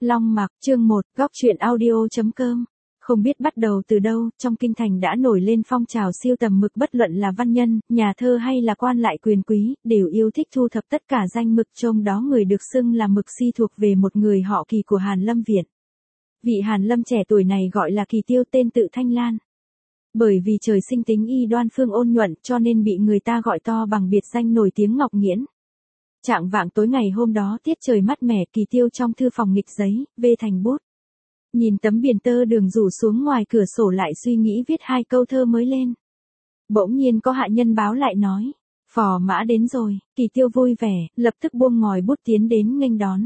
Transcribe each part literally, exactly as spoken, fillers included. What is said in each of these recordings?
Long Mạc, chương một, góc truyện audio chấm com. Không biết bắt đầu từ đâu, trong kinh thành đã nổi lên phong trào siêu tầm mực, bất luận là văn nhân, nhà thơ hay là quan lại quyền quý, đều yêu thích thu thập tất cả danh mực, trong đó người được xưng là mực si thuộc về một người họ Kỳ của Hàn Lâm Viện. Vị Hàn Lâm trẻ tuổi này gọi là Kỳ Tiêu, tên tự Thanh Lan. Bởi vì trời sinh tính y đoan phương ôn nhuận cho nên bị người ta gọi to bằng biệt danh nổi tiếng Ngọc Nghiễn. Trạng vạng tối ngày hôm đó, tiết trời mát mẻ, Kỳ Tiêu trong thư phòng nghịch giấy, vê thành bút. Nhìn tấm biển tơ đường rủ xuống ngoài cửa sổ, lại suy nghĩ viết hai câu thơ mới lên. Bỗng nhiên có hạ nhân báo lại nói, phò mã đến rồi. Kỳ Tiêu vui vẻ, lập tức buông ngòi bút tiến đến nghênh đón.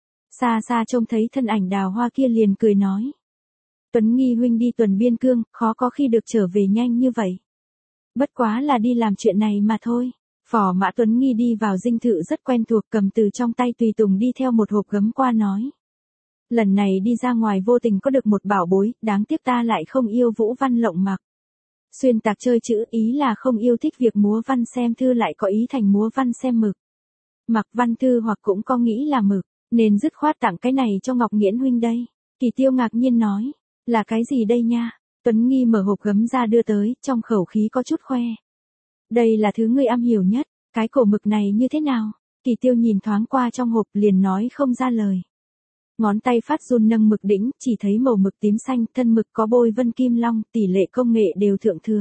Xa xa trông thấy thân ảnh Đào Hoa kia liền cười nói, Tuấn Nghi huynh đi tuần biên cương, khó có khi được trở về nhanh như vậy. Bất quá là đi làm chuyện này mà thôi. Phò mã Tuấn Nghi đi vào dinh thự rất quen thuộc, cầm từ trong tay tùy tùng đi theo một hộp gấm qua nói, lần này đi ra ngoài vô tình có được một bảo bối, đáng tiếc ta lại không yêu vũ văn lộng mặc. Xuyên tạc chơi chữ, ý là không yêu thích việc múa văn xem thư, lại có ý thành múa văn xem mực. Mặc văn thư hoặc cũng có nghĩ là mực, nên dứt khoát tặng cái này cho Ngọc Nghiễn huynh đây. Kỳ Tiêu ngạc nhiên nói, là cái gì đây nha? Tuấn Nghi mở hộp gấm ra đưa tới, trong khẩu khí có chút khoe. Đây là thứ ngươi am hiểu nhất, cái cổ mực này như thế nào? Kỳ Tiêu nhìn thoáng qua trong hộp liền nói không ra lời. Ngón tay phát run nâng mực đỉnh, chỉ thấy màu mực tím xanh, thân mực có bôi vân kim long, tỷ lệ công nghệ đều thượng thừa.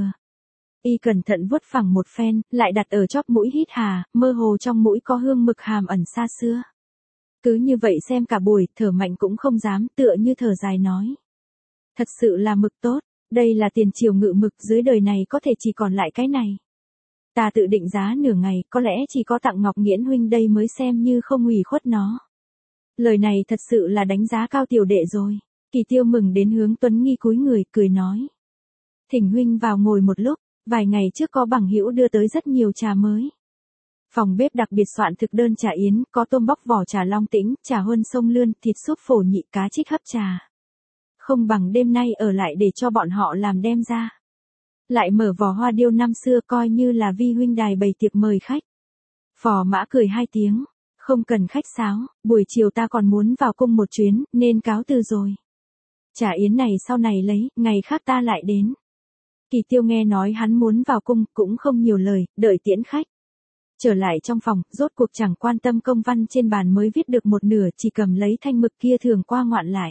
Y cẩn thận vuốt phẳng một phen, lại đặt ở chóp mũi hít hà, mơ hồ trong mũi có hương mực hàm ẩn xa xưa. Cứ như vậy xem cả buổi, thở mạnh cũng không dám, tựa như thở dài nói. Thật sự là mực tốt, đây là tiền triều ngự mực, dưới đời này có thể chỉ còn lại cái này. Ta tự định giá nửa ngày, có lẽ chỉ có tặng Ngọc Nghiễn huynh đây mới xem như không hủy khuất nó. Lời này thật sự là đánh giá cao tiểu đệ rồi. Kỳ Tiêu mừng đến hướng Tuấn Nghi cúi người, cười nói. Thỉnh huynh vào ngồi một lúc, vài ngày trước có bằng hữu đưa tới rất nhiều trà mới. Phòng bếp đặc biệt soạn thực đơn trà yến, có tôm bóc vỏ trà Long Tĩnh, trà huân sông Lươn, thịt súp phổ nhị, cá trích hấp trà. Không bằng đêm nay ở lại để cho bọn họ làm đem ra. Lại mở vỏ hoa điêu năm xưa, coi như là vi huynh đài bày tiệc mời khách. Phò mã cười hai tiếng, không cần khách sáo, buổi chiều ta còn muốn vào cung một chuyến, nên cáo từ rồi. Trà yến này sau này lấy, ngày khác ta lại đến. Kỳ Tiêu nghe nói hắn muốn vào cung, cũng không nhiều lời, đợi tiễn khách. Trở lại trong phòng, rốt cuộc chẳng quan tâm công văn trên bàn mới viết được một nửa, chỉ cầm lấy thanh mực kia thường qua ngoạn lại.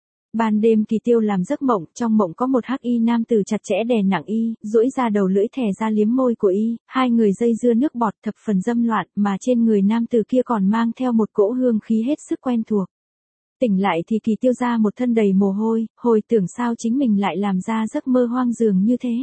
Ban đêm Kỳ Tiêu làm giấc mộng, trong mộng có một hắc y nam tử chặt chẽ đè nặng y, duỗi ra đầu lưỡi thè ra liếm môi của y, hai người dây dưa nước bọt thập phần dâm loạn, mà trên người nam tử kia còn mang theo một cỗ hương khí hết sức quen thuộc. Tỉnh lại thì Kỳ Tiêu ra một thân đầy mồ hôi, hồi tưởng sao chính mình lại làm ra giấc mơ hoang dường như thế.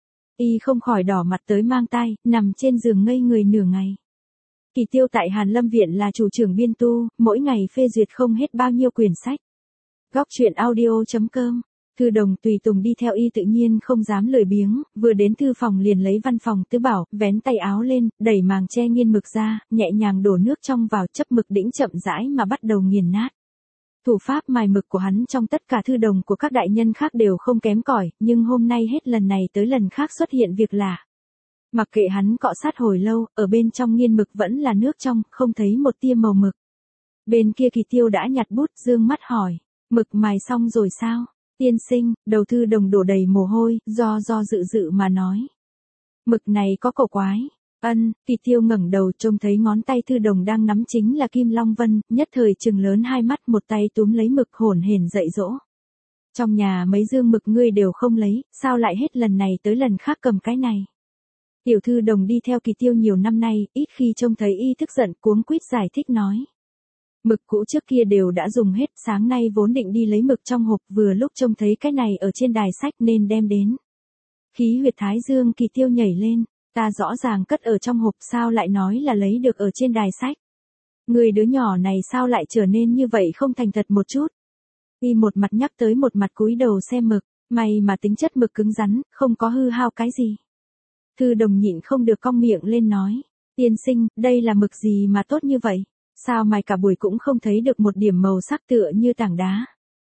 Y không khỏi đỏ mặt tới mang tai, nằm trên giường ngây người nửa ngày. Kỳ Tiêu tại Hàn Lâm Viện là chủ trưởng biên tu, mỗi ngày phê duyệt không hết bao nhiêu quyển sách. Góc truyện audio chấm com. Thư đồng tùy tùng đi theo y tự nhiên không dám lười biếng, vừa đến thư phòng liền lấy văn phòng tứ bảo, vén tay áo lên, đẩy màng che nghiên mực ra, nhẹ nhàng đổ nước trong vào, chấp mực đĩnh chậm rãi mà bắt đầu nghiền nát. Thủ pháp mài mực của hắn trong tất cả thư đồng của các đại nhân khác đều không kém cỏi, nhưng hôm nay hết lần này tới lần khác xuất hiện việc lạ. Mặc kệ hắn cọ sát hồi lâu, ở bên trong nghiên mực vẫn là nước trong, không thấy một tia màu mực. Bên kia Kỳ Tiêu đã nhặt bút, dương mắt hỏi. Mực mài xong rồi sao? Tiên sinh, đầu thư đồng đổ đầy mồ hôi, do do dự dự mà nói. Mực này có cổ quái. Ân, Kỳ Tiêu ngẩng đầu trông thấy ngón tay thư đồng đang nắm chính là kim long vân, nhất thời trừng lớn hai mắt, một tay túm lấy mực hổn hển dạy dỗ. Trong nhà mấy dương mực ngươi đều không lấy, sao lại hết lần này tới lần khác cầm cái này? Tiểu thư đồng đi theo Kỳ Tiêu nhiều năm nay, ít khi trông thấy y tức giận, cuống quýt giải thích nói. Mực cũ trước kia đều đã dùng hết, sáng nay vốn định đi lấy mực trong hộp, vừa lúc trông thấy cái này ở trên đài sách nên đem đến. Khí huyệt thái dương Kỳ Tiêu nhảy lên, ta rõ ràng cất ở trong hộp, sao lại nói là lấy được ở trên đài sách. Người đứa nhỏ này sao lại trở nên như vậy, không thành thật một chút. Y một mặt nhắc tới một mặt cúi đầu xem mực, may mà tính chất mực cứng rắn, không có hư hao cái gì. Thư đồng nhịn không được cong miệng lên nói, tiên sinh, đây là mực gì mà tốt như vậy? Sao mày cả buổi cũng không thấy được một điểm màu sắc, tựa như tảng đá?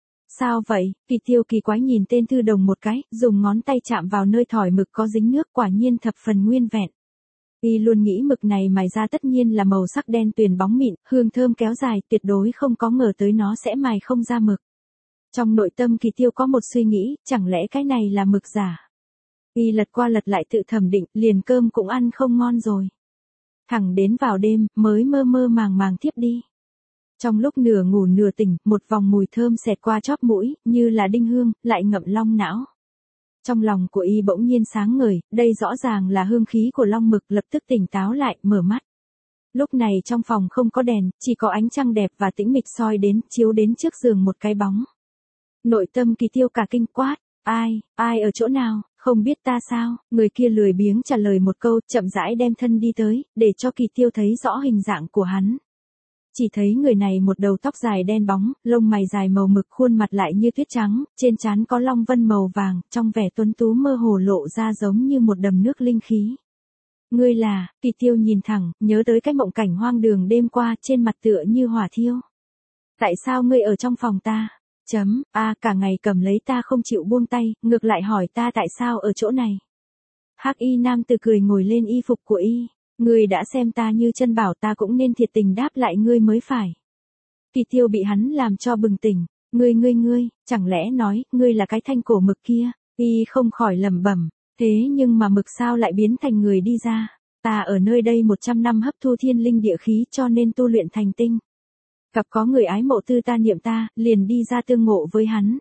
Sao vậy? Kỳ Tiêu kỳ quái nhìn tên thư đồng một cái, dùng ngón tay chạm vào nơi thỏi mực có dính nước, quả nhiên thập phần nguyên vẹn. Y luôn nghĩ mực này mài ra tất nhiên là màu sắc đen tuyền bóng mịn, hương thơm kéo dài, tuyệt đối không có ngờ tới nó sẽ mài không ra mực. Trong nội tâm Kỳ Tiêu có một suy nghĩ, chẳng lẽ cái này là mực giả? Y lật qua lật lại tự thẩm định, liền cơm cũng ăn không ngon rồi. Thẳng đến vào đêm, mới mơ mơ màng màng thiếp đi. Trong lúc nửa ngủ nửa tỉnh, một vòng mùi thơm xẹt qua chóp mũi, như là đinh hương, lại ngậm long não. Trong lòng của Y bỗng nhiên sáng ngời, đây rõ ràng là hương khí của long mực, lập tức tỉnh táo lại, mở mắt. Lúc này trong phòng không có đèn, chỉ có ánh trăng đẹp và tĩnh mịch soi đến, chiếu đến trước giường một cái bóng. Nội tâm Kỳ Tiêu cả kinh quát, ai, ai ở chỗ nào, không biết ta sao? Người kia lười biếng trả lời một câu, chậm rãi đem thân đi tới, để cho Kỳ Tiêu thấy rõ hình dạng của hắn. Chỉ thấy người này một đầu tóc dài đen bóng, lông mày dài màu mực, khuôn mặt lại như tuyết trắng, trên trán có long vân màu vàng, trong vẻ tuấn tú mơ hồ lộ ra giống như một đầm nước linh khí. Ngươi là, Kỳ Tiêu nhìn thẳng, nhớ tới cái mộng cảnh hoang đường đêm qua, trên mặt tựa như hỏa thiêu. Tại sao ngươi ở trong phòng ta? Chấm, a à, cả ngày cầm lấy ta không chịu buông tay, ngược lại hỏi ta tại sao ở chỗ này. Hắc y nam tử cười ngồi lên y phục của y. Ngươi đã xem ta như chân bảo, ta cũng nên thiệt tình đáp lại ngươi mới phải. Kỳ Tiêu bị hắn làm cho bừng tỉnh. Ngươi ngươi ngươi, chẳng lẽ nói, ngươi là cái thanh cổ mực kia? Y không khỏi lẩm bẩm, thế nhưng mà mực sao lại biến thành người đi ra? Ta ở nơi đây một trăm năm hấp thu thiên linh địa khí cho nên tu luyện thành tinh. Gặp có người ái mộ tư ta niệm ta, liền đi ra tương ngộ với hắn.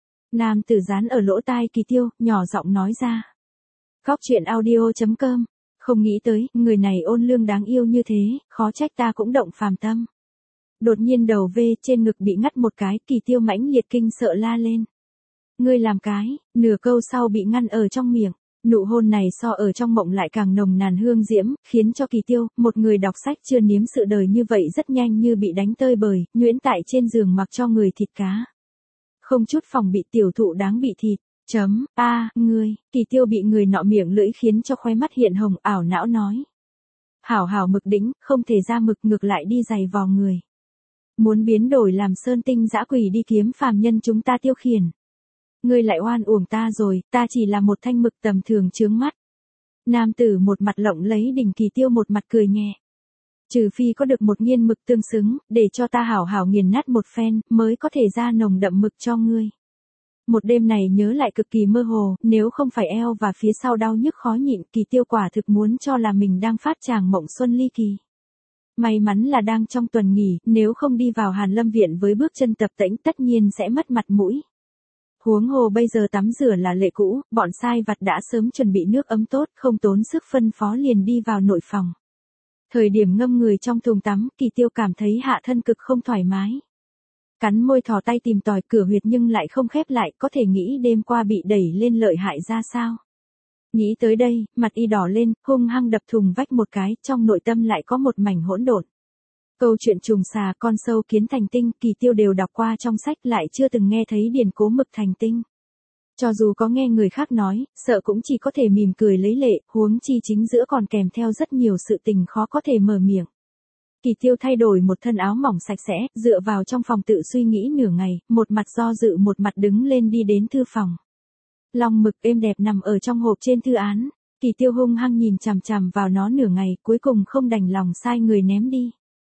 Nam tử dán ở lỗ tai Kỳ Tiêu, nhỏ giọng nói ra. Góc truyện audio chấm com. Không nghĩ tới, người này ôn lương đáng yêu như thế, khó trách ta cũng động phàm tâm. Đột nhiên đầu V trên ngực bị ngắt một cái, Kỳ Tiêu mãnh liệt kinh sợ la lên. Ngươi làm cái, nửa câu sau bị ngăn ở trong miệng. Nụ hôn này so ở trong mộng lại càng nồng nàn hương diễm, khiến cho Kỳ Tiêu, một người đọc sách chưa nếm sự đời như vậy rất nhanh như bị đánh tơi bời, nhuyễn tại trên giường mặc cho người thịt cá. Không chút phòng bị tiểu thụ đáng bị thịt. Chấm, a à, ngươi, Kỳ Tiêu bị người nọ miệng lưỡi khiến cho khóe mắt hiện hồng, ảo não nói. Hảo hảo mực đĩnh, không thể ra mực, ngược lại đi giày vò người. Muốn biến đổi làm sơn tinh dã quỷ đi kiếm phàm nhân chúng ta tiêu khiển. Ngươi lại oan uổng ta rồi, ta chỉ là một thanh mực tầm thường chướng mắt. Nam tử một mặt lộng lấy đỉnh, Kỳ Tiêu một mặt cười nhẹ. Trừ phi có được một nghiên mực tương xứng, để cho ta hảo hảo nghiền nát một phen, mới có thể ra nồng đậm mực cho ngươi. Một đêm này nhớ lại cực kỳ mơ hồ, nếu không phải eo và phía sau đau nhức khó nhịn, Kỳ Tiêu quả thực muốn cho là mình đang phát tràng mộng xuân ly kỳ. May mắn là đang trong tuần nghỉ, nếu không đi vào Hàn Lâm viện với bước chân tập tễnh tất nhiên sẽ mất mặt mũi. Huống hồ bây giờ tắm rửa là lệ cũ, bọn sai vặt đã sớm chuẩn bị nước ấm tốt, không tốn sức phân phó liền đi vào nội phòng. Thời điểm ngâm người trong thùng tắm, Kỳ Tiêu cảm thấy hạ thân cực không thoải mái. Cắn môi thò tay tìm tòi cửa huyệt nhưng lại không khép lại, có thể nghĩ đêm qua bị đẩy lên lợi hại ra sao. Nghĩ tới đây, mặt Y đỏ lên, hung hăng đập thùng vách một cái, trong nội tâm lại có một mảnh hỗn độn. Câu chuyện trùng xà con sâu kiến thành tinh, Kỳ Tiêu đều đọc qua trong sách, lại chưa từng nghe thấy điển cố mực thành tinh. Cho dù có nghe người khác nói, sợ cũng chỉ có thể mỉm cười lấy lệ, huống chi chính giữa còn kèm theo rất nhiều sự tình khó có thể mở miệng. Kỳ Tiêu thay đổi một thân áo mỏng sạch sẽ, dựa vào trong phòng tự suy nghĩ nửa ngày, một mặt do dự một mặt đứng lên đi đến thư phòng. Long mực êm đẹp nằm ở trong hộp trên thư án, Kỳ Tiêu hung hăng nhìn chằm chằm vào nó nửa ngày, cuối cùng không đành lòng sai người ném đi.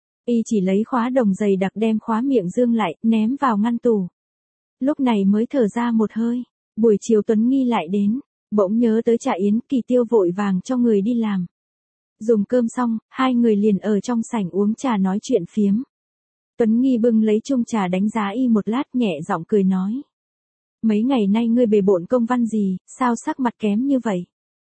Y chỉ lấy khóa đồng dày đặc đem khóa miệng dương lại, ném vào ngăn tủ. Lúc này mới thở ra một hơi, buổi chiều Tuấn Nghi lại đến, bỗng nhớ tới Trà Yến, Kỳ Tiêu vội vàng cho người đi làm. Dùng cơm xong, hai người liền ở trong sảnh uống trà nói chuyện phiếm. Tuấn Nghi bưng lấy chung trà đánh giá Y một lát, nhẹ giọng cười nói. Mấy ngày nay ngươi bề bộn công văn gì, sao sắc mặt kém như vậy?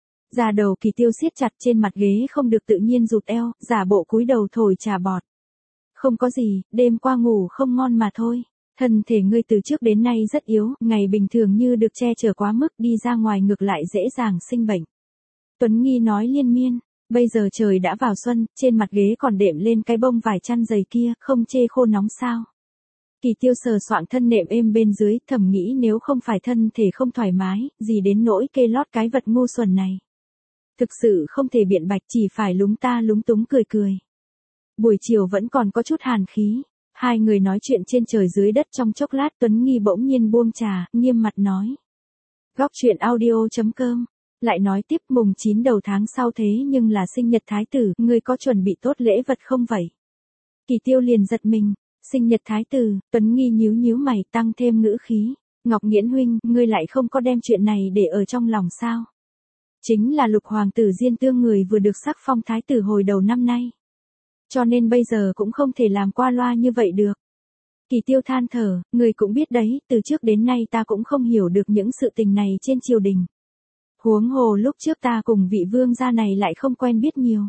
Da đầu Kỳ Tiêu siết chặt trên mặt ghế không được tự nhiên rụt eo, giả bộ cúi đầu thổi trà bọt. Không có gì, đêm qua ngủ không ngon mà thôi. Thân thể ngươi từ trước đến nay rất yếu, ngày bình thường như được che chở quá mức, đi ra ngoài ngược lại dễ dàng sinh bệnh. Tuấn Nghi nói liên miên. Bây giờ trời đã vào xuân, trên mặt ghế còn đệm lên cái bông vải chăn dày kia, không chê khô nóng sao. Kỳ Tiêu sờ soạng thân nệm êm bên dưới, thầm nghĩ nếu không phải thân thể không thoải mái, gì đến nỗi kê lót cái vật ngu xuẩn này. Thực sự không thể biện bạch, chỉ phải lúng ta lúng túng cười cười. Buổi chiều vẫn còn có chút hàn khí, hai người nói chuyện trên trời dưới đất trong chốc lát, Tuấn Nghi bỗng nhiên buông trà, nghiêm mặt nói. Góc truyện audio chấm com Lại nói tiếp mùng chín đầu tháng sau thế nhưng là sinh nhật thái tử, ngươi có chuẩn bị tốt lễ vật không vậy? Kỳ Tiêu liền giật mình, sinh nhật thái tử, Tuấn Nghi nhíu nhíu mày tăng thêm ngữ khí, Ngọc Nghiễn huynh, ngươi lại không có đem chuyện này để ở trong lòng sao? Chính là lục hoàng tử Diên Tương người vừa được sắc phong thái tử hồi đầu năm nay. Cho nên bây giờ cũng không thể làm qua loa như vậy được. Kỳ Tiêu than thở, người cũng biết đấy, từ trước đến nay ta cũng không hiểu được những sự tình này trên triều đình. Huống hồ lúc trước ta cùng vị vương gia này lại không quen biết nhiều.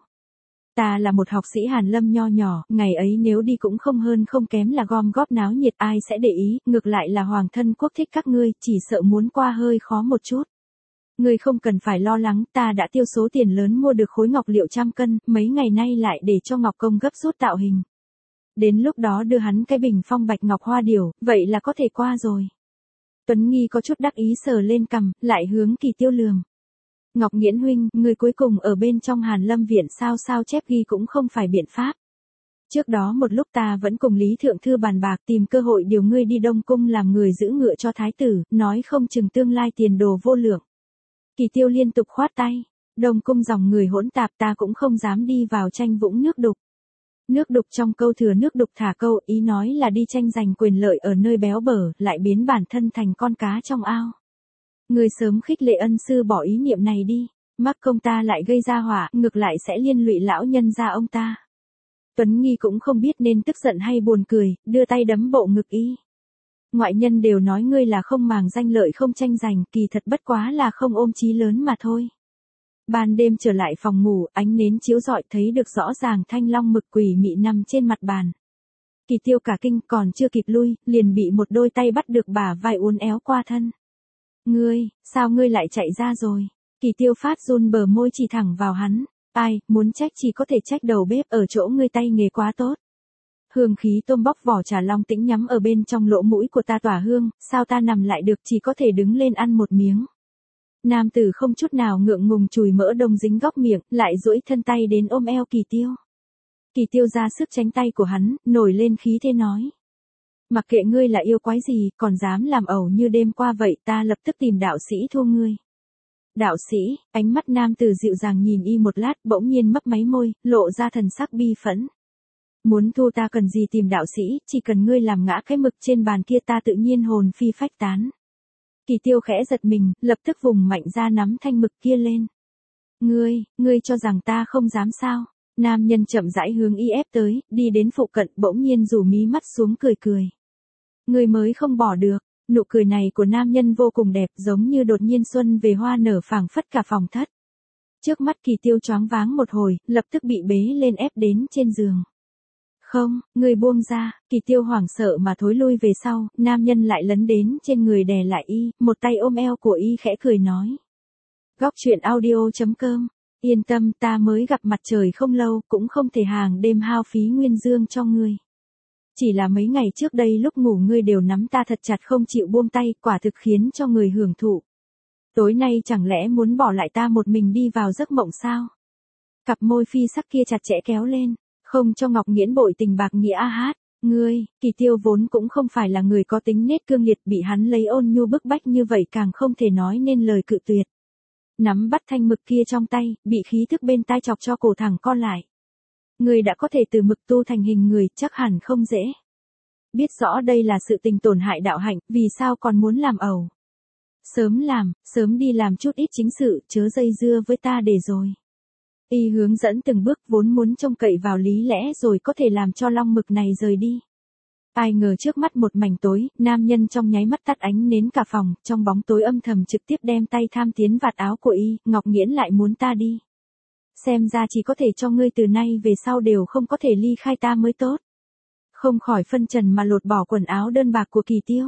Ta là một học sĩ hàn lâm nho nhỏ, ngày ấy nếu đi cũng không hơn không kém là gom góp náo nhiệt, ai sẽ để ý, ngược lại là hoàng thân quốc thích các ngươi, chỉ sợ muốn qua hơi khó một chút. Ngươi không cần phải lo lắng, ta đã tiêu số tiền lớn mua được khối ngọc liệu trăm cân, mấy ngày nay lại để cho Ngọc Công gấp rút tạo hình. Đến lúc đó đưa hắn cái bình phong bạch ngọc hoa điểu, vậy là có thể qua rồi. Tuấn Nghi có chút đắc ý sờ lên cằm, lại hướng Kỳ Tiêu lườm. Ngọc Nghiễn huynh, người cuối cùng ở bên trong Hàn Lâm viện sao sao chép ghi cũng không phải biện pháp. Trước đó một lúc ta vẫn cùng Lý Thượng Thư bàn bạc tìm cơ hội điều ngươi đi Đông Cung làm người giữ ngựa cho thái tử, nói không chừng tương lai tiền đồ vô lượng. Kỳ Tiêu liên tục khoát tay, Đông Cung dòng người hỗn tạp ta cũng không dám đi vào tranh vũng nước đục. Nước đục trong câu thừa nước đục thả câu, ý nói là đi tranh giành quyền lợi ở nơi béo bở, lại biến bản thân thành con cá trong ao. Người sớm khích lệ ân sư bỏ ý niệm này đi, mắc công ta lại gây ra họa, ngược lại sẽ liên lụy lão nhân gia ông ta. Tuấn Nghi cũng không biết nên tức giận hay buồn cười, đưa tay đấm bộ ngực y. Ngoại nhân đều nói ngươi là không màng danh lợi không tranh giành, kỳ thật bất quá là không ôm chí lớn mà thôi. Ban đêm trở lại phòng ngủ, ánh nến chiếu rọi thấy được rõ ràng thanh long mực quỷ mị nằm trên mặt bàn. Kỳ Tiêu cả kinh còn chưa kịp lui, liền bị một đôi tay bắt được bả vai uốn éo qua thân. Ngươi, sao ngươi lại chạy ra rồi? Kỳ Tiêu phát run bờ môi chỉ thẳng vào hắn. Ai, muốn trách chỉ có thể trách đầu bếp ở chỗ ngươi tay nghề quá tốt. Hương khí tôm bóc vỏ trà long tĩnh nhắm ở bên trong lỗ mũi của ta tỏa hương, sao ta nằm lại được chỉ có thể đứng lên ăn một miếng. Nam tử không chút nào ngượng ngùng chùi mỡ đông dính góc miệng, lại duỗi thân tay đến ôm eo Kỳ Tiêu. Kỳ Tiêu ra sức tránh tay của hắn, nổi lên khí thế nói. Mặc kệ ngươi là yêu quái gì, còn dám làm ẩu như đêm qua vậy, ta lập tức tìm đạo sĩ thu ngươi. Đạo sĩ, ánh mắt nam tử dịu dàng nhìn y một lát, bỗng nhiên mấp máy môi, lộ ra thần sắc bi phẫn. Muốn thu ta cần gì tìm đạo sĩ, chỉ cần ngươi làm ngã cái mực trên bàn kia ta tự nhiên hồn phi phách tán. Kỳ Tiêu khẽ giật mình, lập tức vùng mạnh ra nắm thanh mực kia lên. Ngươi, ngươi cho rằng ta không dám sao? Nam nhân chậm rãi hướng y ép tới, đi đến phụ cận bỗng nhiên rủ mí mắt xuống cười cười. Ngươi mới không bỏ được, nụ cười này của nam nhân vô cùng đẹp giống như đột nhiên xuân về hoa nở phảng phất cả phòng thất. Trước mắt Kỳ Tiêu choáng váng một hồi, lập tức bị bế lên ép đến trên giường. Không, ngươi buông ra, Kỳ Tiêu hoảng sợ mà thối lui về sau, nam nhân lại lấn đến trên người đè lại y, một tay ôm eo của y khẽ cười nói. Góc truyện audio chấm com, yên tâm ta mới gặp mặt trời không lâu, cũng không thể hàng đêm hao phí nguyên dương cho ngươi. Chỉ là mấy ngày trước đây lúc ngủ ngươi đều nắm ta thật chặt không chịu buông tay, quả thực khiến cho người hưởng thụ. Tối nay chẳng lẽ muốn bỏ lại ta một mình đi vào giấc mộng sao? Cặp môi phi sắc kia chặt chẽ kéo lên. Không cho Ngọc Nghiễn bội tình bạc nghĩa a hát, ngươi, Kỳ Tiêu vốn cũng không phải là người có tính nết cương liệt, bị hắn lấy ôn nhu bức bách như vậy càng không thể nói nên lời cự tuyệt. Nắm bắt thanh mực kia trong tay, bị khí thức bên tai chọc cho cổ thẳng co lại. Ngươi đã có thể từ mực tu thành hình người, chắc hẳn không dễ. Biết rõ đây là sự tình tổn hại đạo hạnh, vì sao còn muốn làm ẩu? Sớm làm, sớm đi làm chút ít chính sự, chớ dây dưa với ta để rồi. Y hướng dẫn từng bước vốn muốn trông cậy vào lý lẽ rồi có thể làm cho long mực này rời đi. Ai ngờ trước mắt một mảnh tối, nam nhân trong nháy mắt tắt ánh nến cả phòng, trong bóng tối âm thầm trực tiếp đem tay tham tiến vạt áo của y, Ngọc Nghiễn lại muốn ta đi. Xem ra chỉ có thể cho ngươi từ nay về sau đều không có thể ly khai ta mới tốt. Không khỏi phân trần mà lột bỏ quần áo đơn bạc của Kỳ Tiêu.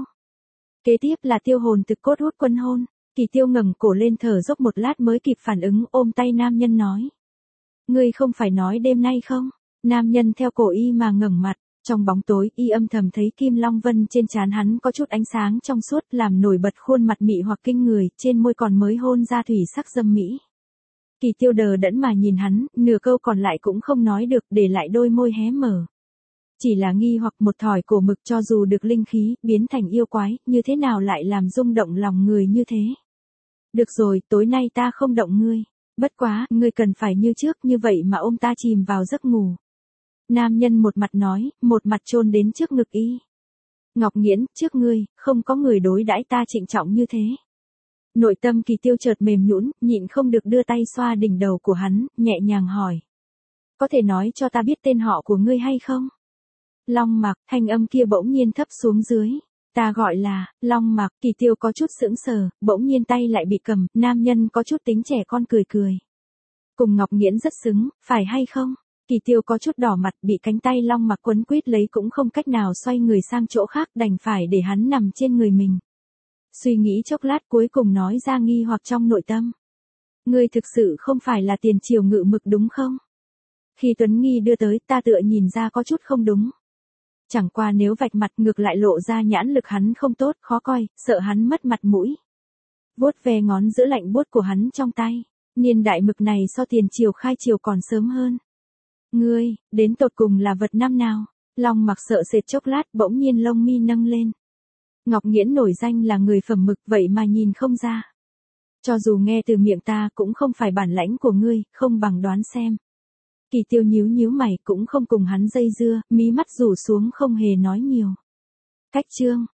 Kế tiếp là tiêu hồn thực cốt hút quân hôn, Kỳ Tiêu ngẩng cổ lên thở dốc một lát mới kịp phản ứng ôm tay nam nhân nói. Ngươi không phải nói đêm nay không? Nam nhân theo cổ y mà ngẩng mặt, trong bóng tối y âm thầm thấy kim long vân trên trán hắn có chút ánh sáng trong suốt làm nổi bật khuôn mặt mị hoặc kinh người, trên môi còn mới hôn ra thủy sắc dâm mỹ. Kỳ Tiêu đờ đẫn mà nhìn hắn, nửa câu còn lại cũng không nói được, để lại đôi môi hé mở. Chỉ là nghi hoặc một thỏi cổ mực cho dù được linh khí, biến thành yêu quái, như thế nào lại làm rung động lòng người như thế. Được rồi, tối nay ta không động ngươi. Bất quá, ngươi cần phải như trước như vậy mà ôm ta chìm vào giấc ngủ. Nam nhân một mặt nói, một mặt chôn đến trước ngực y. Ngọc Nghiễn, trước ngươi, không có người đối đãi ta trịnh trọng như thế. Nội tâm Kỳ Tiêu chợt mềm nhũn, nhịn không được đưa tay xoa đỉnh đầu của hắn, nhẹ nhàng hỏi. Có thể nói cho ta biết tên họ của ngươi hay không? Long Mặc, thanh âm kia bỗng nhiên thấp xuống dưới. Ta gọi là, Long Mặc. Kỳ Tiêu có chút sững sờ, bỗng nhiên tay lại bị cầm, nam nhân có chút tính trẻ con cười cười. Cùng Ngọc Nghiễn rất xứng, phải hay không? Kỳ Tiêu có chút đỏ mặt, bị cánh tay Long Mặc quấn quýt lấy cũng không cách nào xoay người sang chỗ khác, đành phải để hắn nằm trên người mình. Suy nghĩ chốc lát cuối cùng nói ra nghi hoặc trong nội tâm. Ngươi thực sự không phải là Tiền Triều Ngự Mực đúng không? Khi Tuấn Nghi đưa tới, ta tựa nhìn ra có chút không đúng. Chẳng qua nếu vạch mặt ngược lại lộ ra nhãn lực hắn không tốt, khó coi, sợ hắn mất mặt mũi. Vuốt về ngón giữa lạnh buốt của hắn trong tay. Niên đại mực này so Tiền Triều khai triều còn sớm hơn. Ngươi, đến tột cùng là vật năm nào? Long Mặc sợ sệt chốc lát, bỗng nhiên lông mi nâng lên. Ngọc Nghiễn nổi danh là người phẩm mực, vậy mà nhìn không ra. Cho dù nghe từ miệng ta cũng không phải bản lãnh của ngươi, không bằng đoán xem. Kỳ Tiêu nhíu nhíu mày, cũng không cùng hắn dây dưa, mí mắt rủ xuống không hề nói nhiều. Cách chương